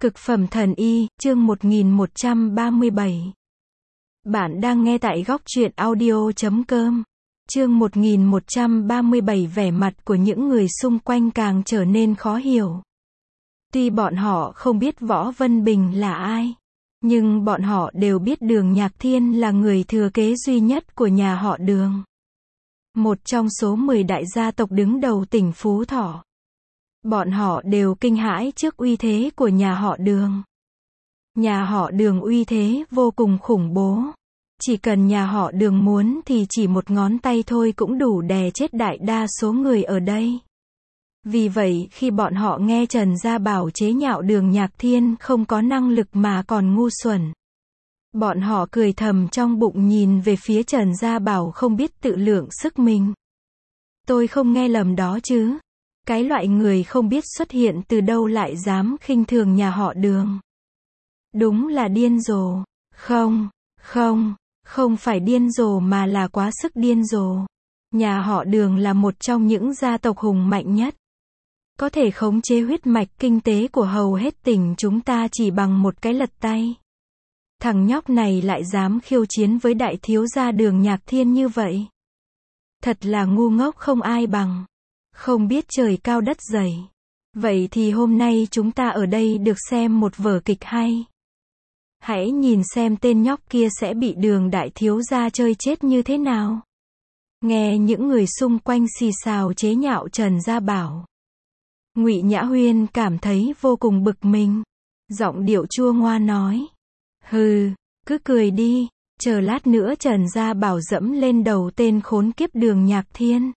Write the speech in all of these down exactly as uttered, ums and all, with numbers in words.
Cực phẩm thần y, chương một nghìn một trăm ba mươi bảy. Bạn đang nghe tại góc truyện audio chấm com. Chương một nghìn một trăm ba mươi bảy. Vẻ mặt của những người xung quanh càng trở nên khó hiểu. Tuy bọn họ không biết Võ Vân Bình là ai, nhưng bọn họ đều biết Đường Nhạc Thiên là người thừa kế duy nhất của nhà họ Đường. Một trong số mười đại gia tộc đứng đầu tỉnh Phú Thọ. Bọn họ đều kinh hãi trước uy thế của nhà họ Đường. Nhà họ Đường uy thế vô cùng khủng bố. Chỉ cần nhà họ Đường muốn thì chỉ một ngón tay thôi cũng đủ đè chết đại đa số người ở đây. Vì vậy khi bọn họ nghe Trần Gia Bảo chế nhạo Đường Nhạc Thiên không có năng lực mà còn ngu xuẩn, bọn họ cười thầm trong bụng nhìn về phía Trần Gia Bảo không biết tự lượng sức mình. Tôi không nghe lầm đó chứ? Cái loại người không biết xuất hiện từ đâu lại dám khinh thường nhà họ Đường. Đúng là điên rồ. Không, không, không phải điên rồ mà là quá sức điên rồ. Nhà họ Đường là một trong những gia tộc hùng mạnh nhất. Có thể khống chế huyết mạch kinh tế của hầu hết tỉnh chúng ta chỉ bằng một cái lật tay. Thằng nhóc này lại dám khiêu chiến với đại thiếu gia Đường Nhạc Thiên như vậy. Thật là ngu ngốc không ai bằng. Không biết trời cao đất dày. Vậy thì hôm nay chúng ta ở đây được xem một vở kịch hay. Hãy nhìn xem tên nhóc kia sẽ bị Đường đại thiếu gia chơi chết như thế nào. Nghe những người xung quanh xì xào chế nhạo Trần Gia Bảo, Ngụy Nhã Huyên cảm thấy vô cùng bực mình. Giọng điệu chua ngoa nói: hừ, cứ cười đi, chờ lát nữa Trần Gia Bảo dẫm lên đầu tên khốn kiếp Đường Nhạc Thiên.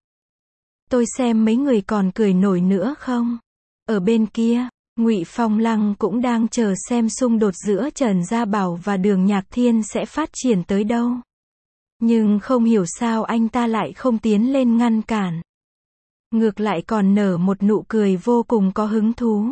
Tôi xem mấy người còn cười nổi nữa không? Ở bên kia, Ngụy Phong Lăng cũng đang chờ xem xung đột giữa Trần Gia Bảo và Đường Nhạc Thiên sẽ phát triển tới đâu. Nhưng không hiểu sao anh ta lại không tiến lên ngăn cản. Ngược lại còn nở một nụ cười vô cùng có hứng thú.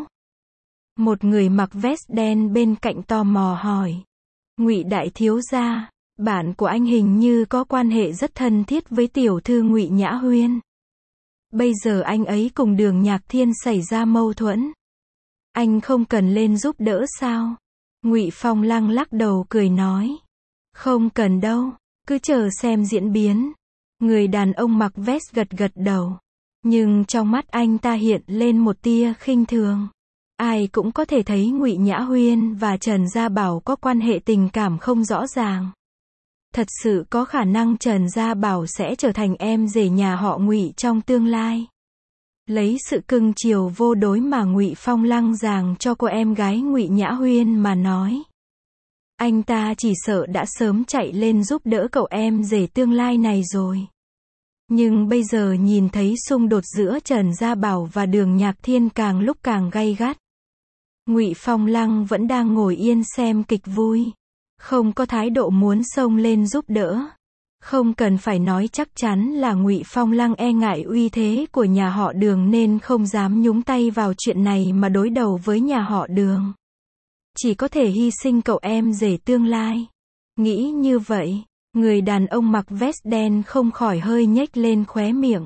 Một người mặc vest đen bên cạnh tò mò hỏi: Ngụy đại thiếu gia, bạn của anh hình như có quan hệ rất thân thiết với tiểu thư Ngụy Nhã Huyên. Bây giờ anh ấy cùng Đường Nhạc Thiên xảy ra mâu thuẫn. Anh không cần lên giúp đỡ sao? Ngụy Phong Lăng lắc đầu cười nói: không cần đâu, cứ chờ xem diễn biến. Người đàn ông mặc vest gật gật đầu. Nhưng trong mắt anh ta hiện lên một tia khinh thường. Ai cũng có thể thấy Ngụy Nhã Huyên và Trần Gia Bảo có quan hệ tình cảm không rõ ràng. Thật sự có khả năng Trần Gia Bảo sẽ trở thành em rể nhà họ Ngụy trong tương lai. Lấy sự cưng chiều vô đối mà Ngụy Phong Lăng dàng cho cô em gái Ngụy Nhã Huyên mà nói, anh ta chỉ sợ đã sớm chạy lên giúp đỡ cậu em rể tương lai này rồi. Nhưng bây giờ nhìn thấy xung đột giữa Trần Gia Bảo và Đường Nhạc Thiên càng lúc càng gay gắt, Ngụy Phong Lăng vẫn đang ngồi yên xem kịch vui, không có thái độ muốn xông lên giúp đỡ. Không cần phải nói, chắc chắn là Ngụy Phong Lăng e ngại uy thế của nhà họ Đường nên không dám nhúng tay vào chuyện này mà đối đầu với nhà họ Đường. Chỉ có thể hy sinh cậu em rể tương lai. Nghĩ như vậy, người đàn ông mặc vest đen không khỏi hơi nhếch lên khóe miệng,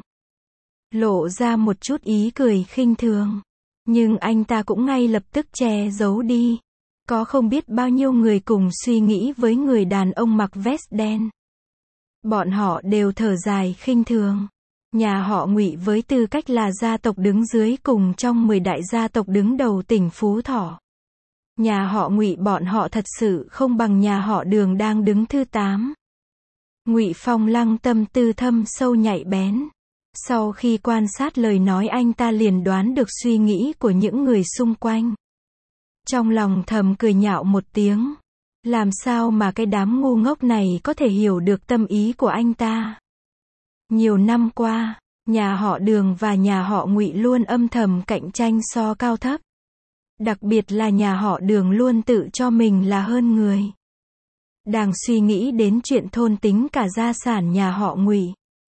lộ ra một chút ý cười khinh thường. Nhưng anh ta cũng ngay lập tức che giấu đi. Có không biết bao nhiêu người cùng suy nghĩ với người đàn ông mặc vest đen. Bọn họ đều thở dài khinh thường. Nhà họ Ngụy với tư cách là gia tộc đứng dưới cùng trong mười đại gia tộc đứng đầu tỉnh Phú Thọ. Nhà họ Ngụy bọn họ thật sự không bằng nhà họ Đường đang đứng thứ tám. Ngụy Phong Lăng tâm tư thâm sâu nhạy bén. Sau khi quan sát lời nói anh ta liền đoán được suy nghĩ của những người xung quanh. Trong lòng thầm cười nhạo một tiếng. Làm sao mà cái đám ngu ngốc này có thể hiểu được tâm ý của anh ta? Nhiều năm qua, nhà họ Đường và nhà họ Ngụy luôn âm thầm cạnh tranh so cao thấp. Đặc biệt là nhà họ Đường luôn tự cho mình là hơn người. Đang suy nghĩ đến chuyện thôn tính cả gia sản nhà họ Ngụy.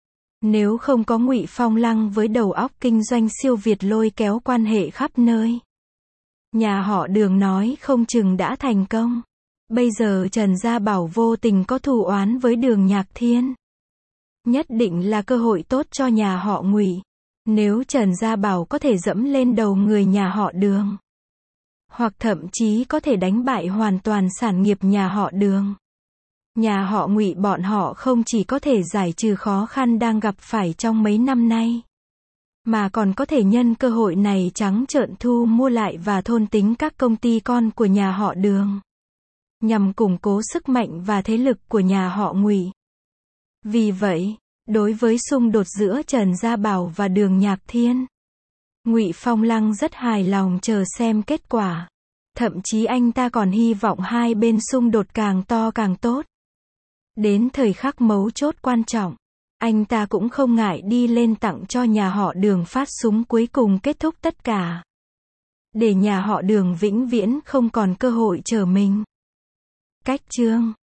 Nếu không có Ngụy Phong Lăng với đầu óc kinh doanh siêu việt lôi kéo quan hệ khắp nơi, nhà họ Đường nói không chừng đã thành công. Bây giờ Trần Gia Bảo vô tình có thù oán với Đường Nhạc Thiên, nhất định là cơ hội tốt cho nhà họ Ngụy. Nếu Trần Gia Bảo có thể dẫm lên đầu người nhà họ Đường, hoặc thậm chí có thể đánh bại hoàn toàn sản nghiệp nhà họ Đường. Nhà họ Ngụy bọn họ không chỉ có thể giải trừ khó khăn đang gặp phải trong mấy năm nay, mà còn có thể nhân cơ hội này trắng trợn thu mua lại và thôn tính các công ty con của nhà họ Đường, nhằm củng cố sức mạnh và thế lực của nhà họ Ngụy. Vì vậy, đối với xung đột giữa Trần Gia Bảo và Đường Nhạc Thiên, Ngụy Phong Lăng rất hài lòng chờ xem kết quả. Thậm chí anh ta còn hy vọng hai bên xung đột càng to càng tốt. Đến thời khắc mấu chốt quan trọng, anh ta cũng không ngại đi lên tặng cho nhà họ Đường phát súng cuối cùng kết thúc tất cả, để nhà họ Đường vĩnh viễn không còn cơ hội trở mình. Cách chương